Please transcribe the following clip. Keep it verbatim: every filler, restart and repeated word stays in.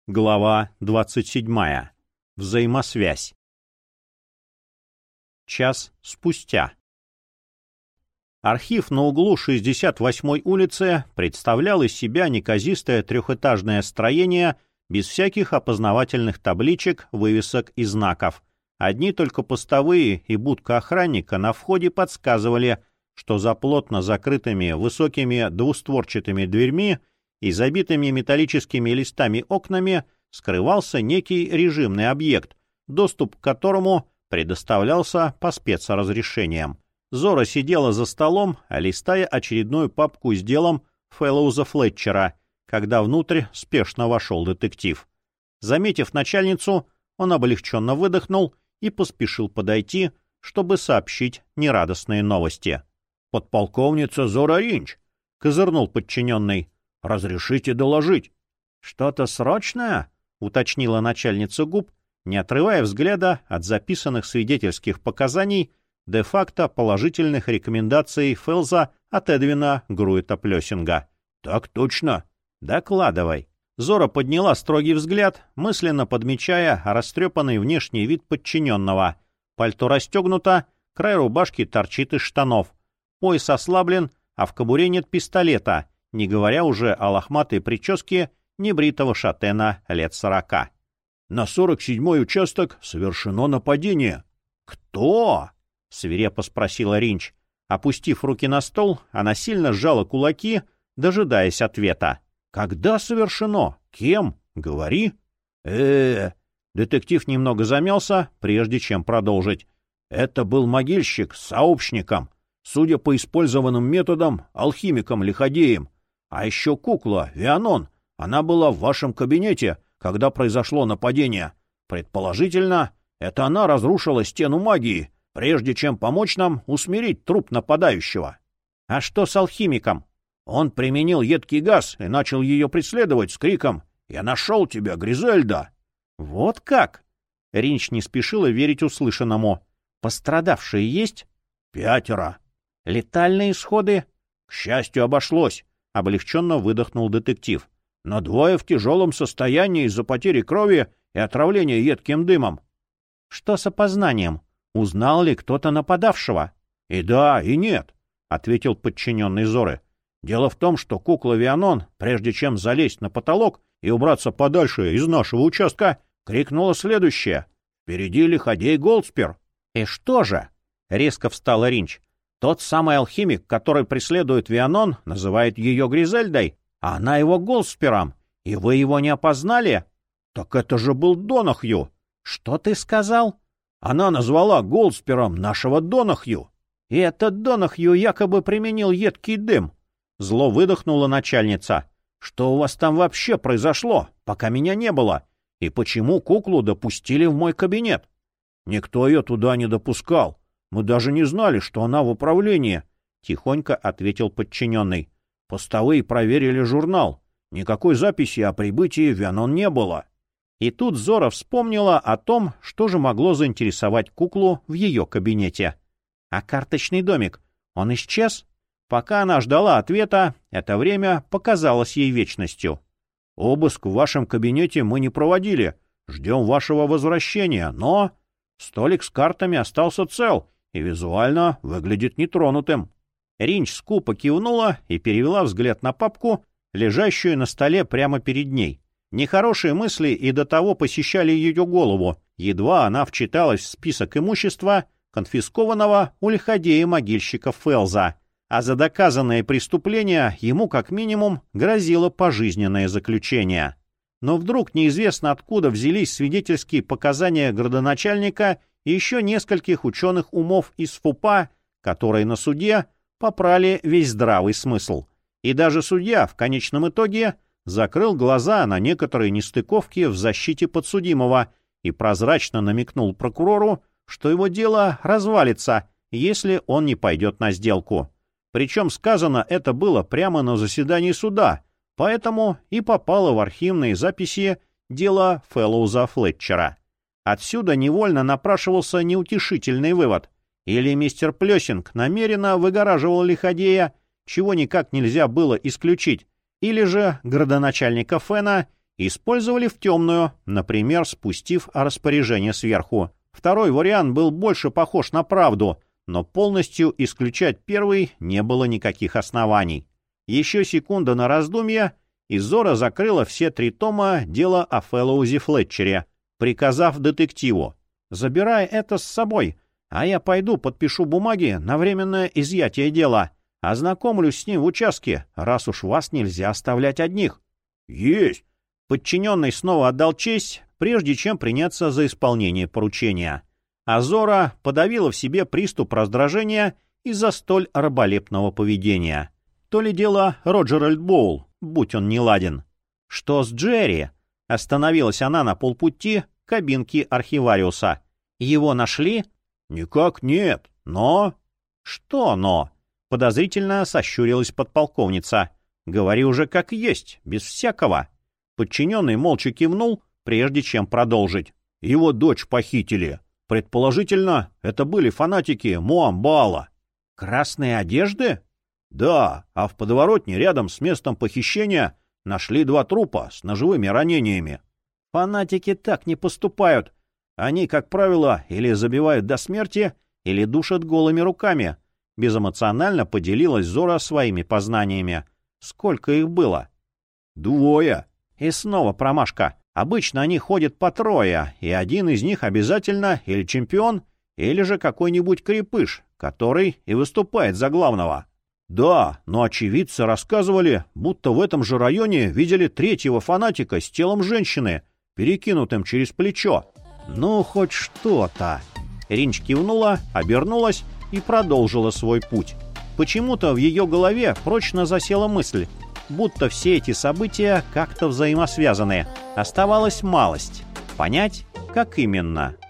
Глава двадцать седьмая. Взаимосвязь. Час спустя. Архив на углу шестьдесят восьмой улицы представлял из себя неказистое трехэтажное строение без всяких опознавательных табличек, вывесок и знаков. Одни только постовые и будка охранника на входе подсказывали, что за плотно закрытыми высокими двустворчатыми дверьми и забитыми металлическими листами окнами скрывался некий режимный объект, доступ к которому предоставлялся по спецразрешениям. Зора сидела за столом, листая очередную папку с делом Фэллоуза Флетчера, когда внутрь спешно вошел детектив. Заметив начальницу, он облегченно выдохнул и поспешил подойти, чтобы сообщить нерадостные новости. «Подполковница Зора Ринч!» — козырнул подчиненный. «Разрешите доложить?» «Что-то срочное?» — уточнила начальница губ, не отрывая взгляда от записанных свидетельских показаний де-факто положительных рекомендаций Фэлза от Эдвина Груэта-Плёсинга. «Так точно!» «Докладывай». Зора подняла строгий взгляд, мысленно подмечая растрепанный внешний вид подчиненного. Пальто расстегнуто, край рубашки торчит из штанов. Пояс ослаблен, а в кобуре нет пистолета, не говоря уже о лохматой прическе небритого шатена лет сорока. «На сорок седьмой участок совершено нападение». «Кто?» — свирепо спросила Ринч. Опустив руки на стол, она сильно сжала кулаки, дожидаясь ответа. «Когда совершено? Кем? Говори». э Детектив немного замялся, прежде чем продолжить. «Это был могильщик с сообщником, судя по использованным методам, алхимиком-лиходеем. А еще кукла, Вианон, она была в вашем кабинете, когда произошло нападение. Предположительно, это она разрушила стену магии, прежде чем помочь нам усмирить труп нападающего». «А что с алхимиком?» «Он применил едкий газ и начал ее преследовать с криком «Я нашел тебя, Гризельда!» «Вот как?» Ринч не спешила верить услышанному. «Пострадавшие есть?» «Пятеро». «Летальные исходы?» «К счастью, обошлось», — облегченно выдохнул детектив. «Но двое в тяжелом состоянии из-за потери крови и отравления едким дымом». «Что с опознанием? Узнал ли кто-то нападавшего?» «И да, и нет», — ответил подчиненный Зоры. «Дело в том, что кукла Вианон, прежде чем залезть на потолок и убраться подальше из нашего участка, крикнула следующее. Впереди лиходей Голдспер». «И что же?» — резко встала Ринч. «Тот самый алхимик, который преследует Вианон, называет ее Гризельдой, а она его Голдспером. И вы его не опознали?» «Так это же был Донахью!» «Что ты сказал?» «Она назвала Голдспером нашего Донахью». «И этот Донахью якобы применил едкий дым». Зло выдохнула начальница. «Что у вас там вообще произошло, пока меня не было? И почему куклу допустили в мой кабинет?» «Никто ее туда не допускал. Мы даже не знали, что она в управлении», — тихонько ответил подчиненный. «Постовые проверили журнал. Никакой записи о прибытии Вианон не было». И тут Зора вспомнила о том, что же могло заинтересовать куклу в ее кабинете. «А карточный домик? Он исчез?» Пока она ждала ответа, это время показалось ей вечностью. «Обыск в вашем кабинете мы не проводили. Ждем вашего возвращения, но...» «Столик с картами остался цел и визуально выглядит нетронутым». Ринч скупо кивнула и перевела взгляд на папку, лежащую на столе прямо перед ней. Нехорошие мысли и до того посещали ее голову, едва она вчиталась в список имущества, конфискованного у лиходея-могильщика Фэлза. А за доказанное преступление ему как минимум грозило пожизненное заключение. Но вдруг неизвестно откуда взялись свидетельские показания градоначальника и еще нескольких ученых умов из ФУПа, которые на суде попрали весь здравый смысл. И даже судья в конечном итоге закрыл глаза на некоторые нестыковки в защите подсудимого и прозрачно намекнул прокурору, что его дело развалится, если он не пойдет на сделку. Причем сказано это было прямо на заседании суда, поэтому и попало в архивные записи дела Фэллоуза Флетчера. Отсюда невольно напрашивался неутешительный вывод. Или мистер Плёсинг намеренно выгораживал лиходея, чего никак нельзя было исключить, или же градоначальника Фэна использовали в темную, например, спустив распоряжение сверху. Второй вариант был больше похож на правду, но полностью исключать первый не было никаких оснований. Еще секунда на раздумье, и Зора закрыла все три тома дела о Фэллоузе Флетчере, приказав детективу: «Забирай это с собой, а я пойду подпишу бумаги на временное изъятие дела. Ознакомлюсь с ним в участке, раз уж вас нельзя оставлять одних». «Есть!» Подчиненный снова отдал честь, прежде чем приняться за исполнение поручения. А Зора подавила в себе приступ раздражения из-за столь раболепного поведения. То ли дело Роджер Боул, будь он неладен. «Что с Джерри?» Остановилась она на полпути к кабинке архивариуса. «Его нашли?» «Никак нет, но...» «Что «но»?» Подозрительно сощурилась подполковница. «Говори уже как есть, без всякого». Подчиненный молча кивнул, прежде чем продолжить. «Его дочь похитили. Предположительно, это были фанатики Муамбала». «Красные одежды?» «Да, а в подворотне рядом с местом похищения нашли два трупа с ножевыми ранениями». «Фанатики так не поступают. Они, как правило, или забивают до смерти, или душат голыми руками». Безэмоционально поделилась Зора своими познаниями. «Сколько их было?» «Двое». И снова промашка. Обычно они ходят по трое, и один из них обязательно или чемпион, или же какой-нибудь крепыш, который и выступает за главного. «Да, но очевидцы рассказывали, будто в этом же районе видели третьего фанатика с телом женщины, перекинутым через плечо». «Ну, хоть что-то». Ринч кивнула, обернулась и продолжила свой путь. Почему-то в ее голове прочно засела мысль, будто все эти события как-то взаимосвязаны. Оставалась малость. Понять, как именно.